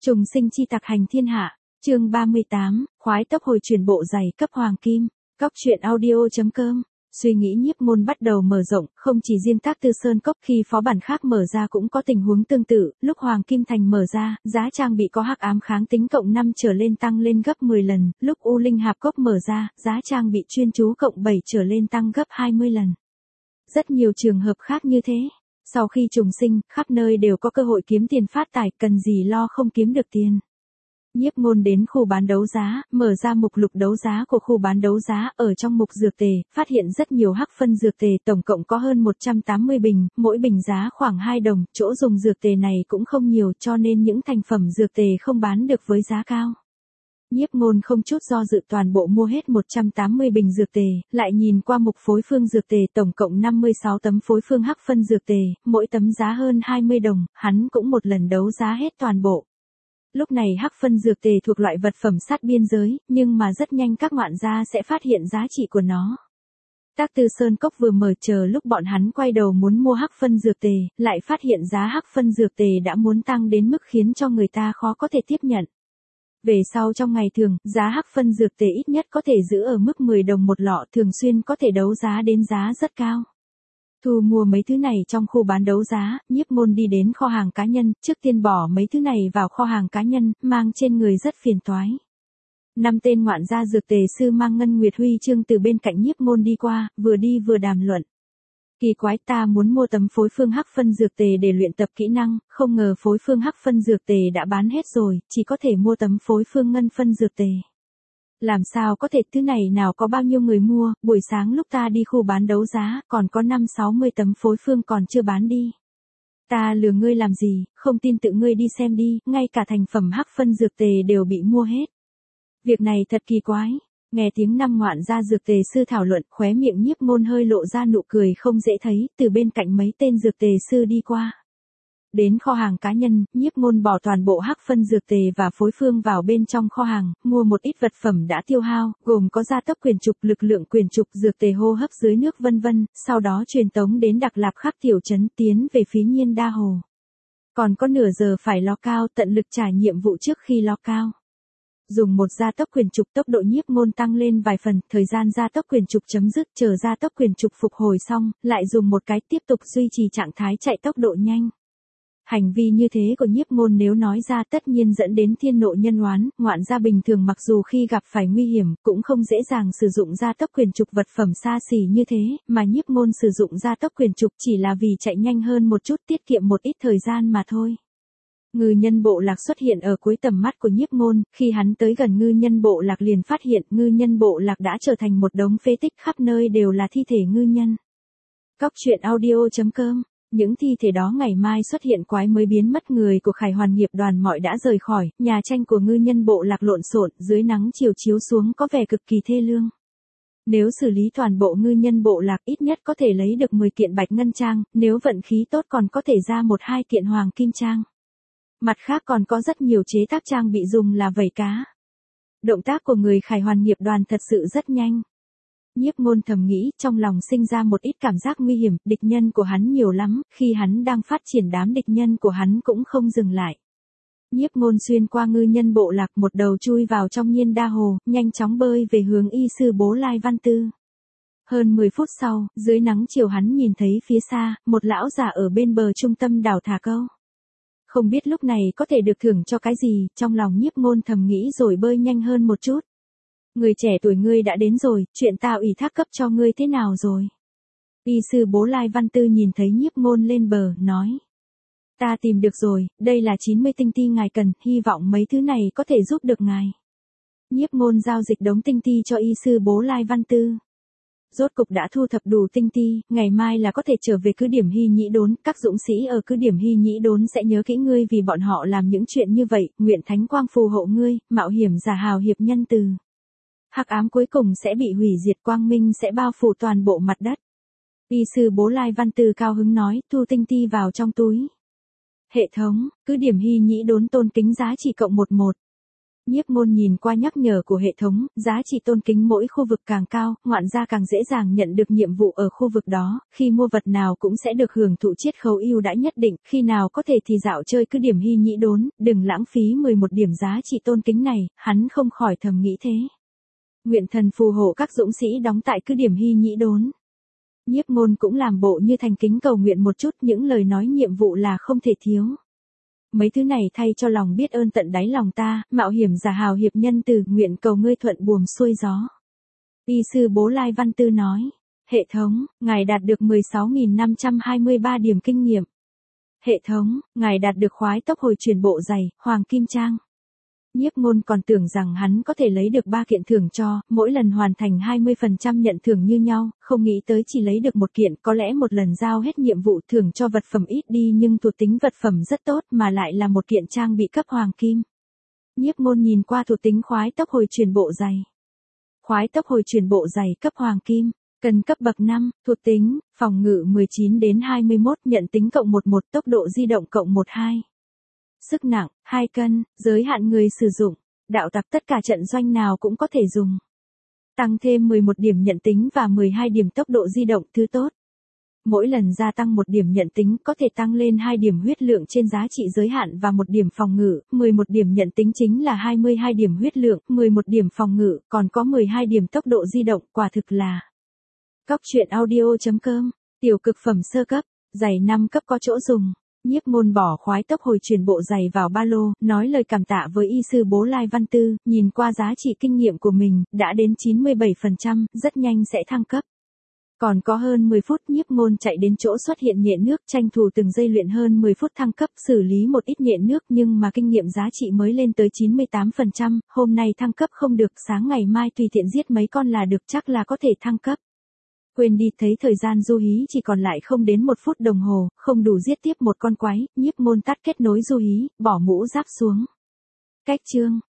Trùng sinh chi tặc hành thiên hạ, chương 38, khoái tốc hồi chuyển bộ giày cấp hoàng kim, Cóc truyện audio.com. Suy nghĩ Nhiếp Môn bắt đầu mở rộng, không chỉ riêng Tác Tư Sơn Cốc, khi phó bản khác mở ra cũng có tình huống tương tự, lúc Hoàng Kim Thành mở ra, giá trang bị có hắc ám kháng tính cộng 5 trở lên tăng lên gấp 10 lần, lúc U Linh Hạp Cốc mở ra, giá trang bị chuyên chú cộng 7 trở lên tăng gấp 20 lần. Rất nhiều trường hợp khác như thế. Sau khi trùng sinh, khắp nơi đều có cơ hội kiếm tiền phát tài, cần gì lo không kiếm được tiền. Nhiếp Môn đến khu bán đấu giá, mở ra mục lục đấu giá của khu bán đấu giá, ở trong mục dược tề, phát hiện rất nhiều hắc phân dược tề, tổng cộng có hơn 180 bình, mỗi bình giá khoảng 2 đồng, chỗ dùng dược tề này cũng không nhiều, cho nên những thành phẩm dược tề không bán được với giá cao. Nhiếp Môn không chút do dự toàn bộ mua hết 180 bình dược tề, lại nhìn qua mục phối phương dược tề, tổng cộng 56 tấm phối phương hắc phân dược tề, mỗi tấm giá hơn 20 đồng, hắn cũng một lần đấu giá hết toàn bộ. Lúc này hắc phân dược tề thuộc loại vật phẩm sát biên giới, nhưng mà rất nhanh các ngoạn gia sẽ phát hiện giá trị của nó. Tác Tư Sơn Cốc vừa mở, chờ lúc bọn hắn quay đầu muốn mua hắc phân dược tề, lại phát hiện giá hắc phân dược tề đã muốn tăng đến mức khiến cho người ta khó có thể tiếp nhận. Về sau trong ngày thường, giá hắc phân dược tề ít nhất có thể giữ ở mức 10 đồng một lọ, thường xuyên có thể đấu giá đến giá rất cao. Thu mua mấy thứ này trong khu bán đấu giá, Nhiếp Môn đi đến kho hàng cá nhân, trước tiên bỏ mấy thứ này vào kho hàng cá nhân, mang trên người rất phiền toái. 5 tên ngoạn gia dược tề sư mang ngân nguyệt huy chương từ bên cạnh Nhiếp Môn đi qua, vừa đi vừa đàm luận. Kỳ quái, ta muốn mua tấm phối phương hắc phân dược tề để luyện tập kỹ năng, không ngờ phối phương hắc phân dược tề đã bán hết rồi, chỉ có thể mua tấm phối phương ngân phân dược tề. Làm sao có thể, thứ này nào có bao nhiêu người mua, buổi sáng lúc ta đi khu bán đấu giá, còn có 5-60 tấm phối phương còn chưa bán đi. Ta lừa ngươi làm gì, không tin tự ngươi đi xem đi, ngay cả thành phẩm hắc phân dược tề đều bị mua hết. Việc này thật kỳ quái. Nghe tiếng 5 ngoạn gia dược tề sư thảo luận, khóe miệng Nhiếp Môn hơi lộ ra nụ cười không dễ thấy, từ bên cạnh mấy tên dược tề sư đi qua. Đến kho hàng cá nhân, Nhiếp Môn bỏ toàn bộ hắc phân dược tề và phối phương vào bên trong kho hàng, mua một ít vật phẩm đã tiêu hao, gồm có gia tốc quyền trục, lực lượng quyền trục, dược tề hô hấp dưới nước vân vân, sau đó truyền tống đến Đặc Lạp khắc tiểu trấn, tiến về phía Nhiên Đa Hồ. Còn có nửa giờ phải ló cao, tận lực trải nhiệm vụ trước khi ló cao. Dùng một gia tốc quyền trục, tốc độ Nhiếp Môn tăng lên vài phần, thời gian gia tốc quyền trục chấm dứt, chờ gia tốc quyền trục phục hồi xong, lại dùng một cái tiếp tục duy trì trạng thái chạy tốc độ nhanh. Hành vi như thế của Nhiếp Môn nếu nói ra tất nhiên dẫn đến thiên nộ nhân oán, ngoạn gia bình thường mặc dù khi gặp phải nguy hiểm, cũng không dễ dàng sử dụng gia tốc quyền trục vật phẩm xa xỉ như thế, mà Nhiếp Môn sử dụng gia tốc quyền trục chỉ là vì chạy nhanh hơn một chút, tiết kiệm một ít thời gian mà thôi. Ngư nhân bộ lạc xuất hiện ở cuối tầm mắt của Nhiếp Môn, khi hắn tới gần ngư nhân bộ lạc liền phát hiện ngư nhân bộ lạc đã trở thành một đống phế tích, khắp nơi đều là thi thể ngư nhân. Cóc truyện audio.com. Những thi thể đó ngày mai xuất hiện quái mới biến mất, người của Khải Hoàn nghiệp đoàn mọi đã rời khỏi, nhà tranh của ngư nhân bộ lạc lộn xộn, dưới nắng chiều chiếu xuống có vẻ cực kỳ thê lương. Nếu xử lý toàn bộ ngư nhân bộ lạc ít nhất có thể lấy được 10 kiện bạch ngân trang, nếu vận khí tốt còn có thể ra 1-2 kiện hoàng kim trang. Mặt khác còn có rất nhiều chế tác trang bị dùng là vẩy cá. Động tác của người Khải Hoàn nghiệp đoàn thật sự rất nhanh. Nhiếp Môn thầm nghĩ, trong lòng sinh ra một ít cảm giác nguy hiểm, địch nhân của hắn nhiều lắm, khi hắn đang phát triển đám địch nhân của hắn cũng không dừng lại. Nhiếp Môn xuyên qua ngư nhân bộ lạc, một đầu chui vào trong Nhiên Đa Hồ, nhanh chóng bơi về hướng y sư Bố Lai Văn Tư. Hơn 10 phút sau, dưới nắng chiều hắn nhìn thấy phía xa, một lão già ở bên bờ trung tâm đảo thả câu. Không biết lúc này có thể được thưởng cho cái gì, trong lòng Nhiếp Môn thầm nghĩ rồi bơi nhanh hơn một chút. Người trẻ tuổi, ngươi đã đến rồi, chuyện ta ủy thác cấp cho ngươi thế nào rồi? Y sư Bố Lai Văn Tư nhìn thấy Nhiếp Môn lên bờ, nói. Ta tìm được rồi, đây là 90 tinh ti ngài cần, hy vọng mấy thứ này có thể giúp được ngài. Nhiếp Môn giao dịch đống tinh ti cho y sư Bố Lai Văn Tư. Rốt cục đã thu thập đủ tinh ti, ngày mai là có thể trở về cứ điểm Hy Nhĩ Đốn, các dũng sĩ ở cứ điểm Hy Nhĩ Đốn sẽ nhớ kỹ ngươi vì bọn họ làm những chuyện như vậy, nguyện thánh quang phù hộ ngươi, mạo hiểm giả hào hiệp nhân từ. Hắc ám cuối cùng sẽ bị hủy diệt, quang minh sẽ bao phủ toàn bộ mặt đất. Y sư Bố Lai Văn Tư cao hứng nói, thu tinh ti vào trong túi. Hệ thống, cứ điểm Hy Nhĩ Đốn tôn kính giá trị cộng 11. Nhiếp Ngôn nhìn qua nhắc nhở của hệ thống, giá trị tôn kính mỗi khu vực càng cao, ngoạn gia càng dễ dàng nhận được nhiệm vụ ở khu vực đó, khi mua vật nào cũng sẽ được hưởng thụ chiết khấu ưu đãi nhất định, khi nào có thể thì dạo chơi cứ điểm Hy Nhĩ Đốn, đừng lãng phí 11 điểm giá trị tôn kính này, hắn không khỏi thầm nghĩ thế. Nguyện thần phù hộ các dũng sĩ đóng tại cứ điểm Hy Nhĩ Đốn. Nhiếp Ngôn cũng làm bộ như thành kính cầu nguyện một chút, những lời nói nhiệm vụ là không thể thiếu. Mấy thứ này thay cho lòng biết ơn tận đáy lòng ta, mạo hiểm giả hào hiệp nhân từ, nguyện cầu ngươi thuận buồm xuôi gió. Y sư Bố Lai Văn Tư nói, hệ thống, ngài đạt được 16.523 điểm kinh nghiệm. Hệ thống, ngài đạt được khoái tốc hồi chuyển bộ giày, Hoàng Kim Trang. Nhiếp Ngôn còn tưởng rằng hắn có thể lấy được 3 kiện thưởng cho, mỗi lần hoàn thành 20% nhận thưởng như nhau, không nghĩ tới chỉ lấy được 1 kiện, có lẽ một lần giao hết nhiệm vụ thưởng cho vật phẩm ít đi nhưng thuộc tính vật phẩm rất tốt mà lại là 1 kiện trang bị cấp hoàng kim. Nhiếp Ngôn nhìn qua thuộc tính khoái tốc hồi chuyển bộ giày. Khoái tốc hồi chuyển bộ giày cấp hoàng kim, cần cấp bậc 5, thuộc tính, phòng ngự 19 đến 21, nhận tính cộng 11, tốc độ di động cộng 12. Sức nặng, 2 cân, giới hạn người sử dụng, đạo tặc tất cả trận doanh nào cũng có thể dùng. Tăng thêm 11 điểm nhận tính và 12 điểm tốc độ di động thứ tốt. Mỗi lần gia tăng 1 điểm nhận tính có thể tăng lên 2 điểm huyết lượng trên giá trị giới hạn và 1 điểm phòng ngự, 11 điểm nhận tính chính là 22 điểm huyết lượng, 11 điểm phòng ngự, còn có 12 điểm tốc độ di động, quả thực là. Cóc truyện audio.com, tiểu cực phẩm sơ cấp, giày 5 cấp có chỗ dùng. Nhiếp Ngôn bỏ khoái tốc hồi chuyển bộ giày vào ba lô, nói lời cảm tạ với y sư Bố Lai Văn Tư, nhìn qua giá trị kinh nghiệm của mình, đã đến 97%, rất nhanh sẽ thăng cấp. Còn có hơn 10 phút Nhiếp Ngôn chạy đến chỗ xuất hiện nhện nước, tranh thủ từng giây luyện hơn 10 phút thăng cấp, xử lý một ít nhện nước nhưng mà kinh nghiệm giá trị mới lên tới 98%, hôm nay thăng cấp không được, sáng ngày mai tùy tiện giết mấy con là được, chắc là có thể thăng cấp. Quên đi, thấy thời gian du hí chỉ còn lại không đến 1 phút đồng hồ, không đủ giết tiếp một con quái, Nhiếp Ngôn tắt kết nối du hí, bỏ mũ giáp xuống. Cách chương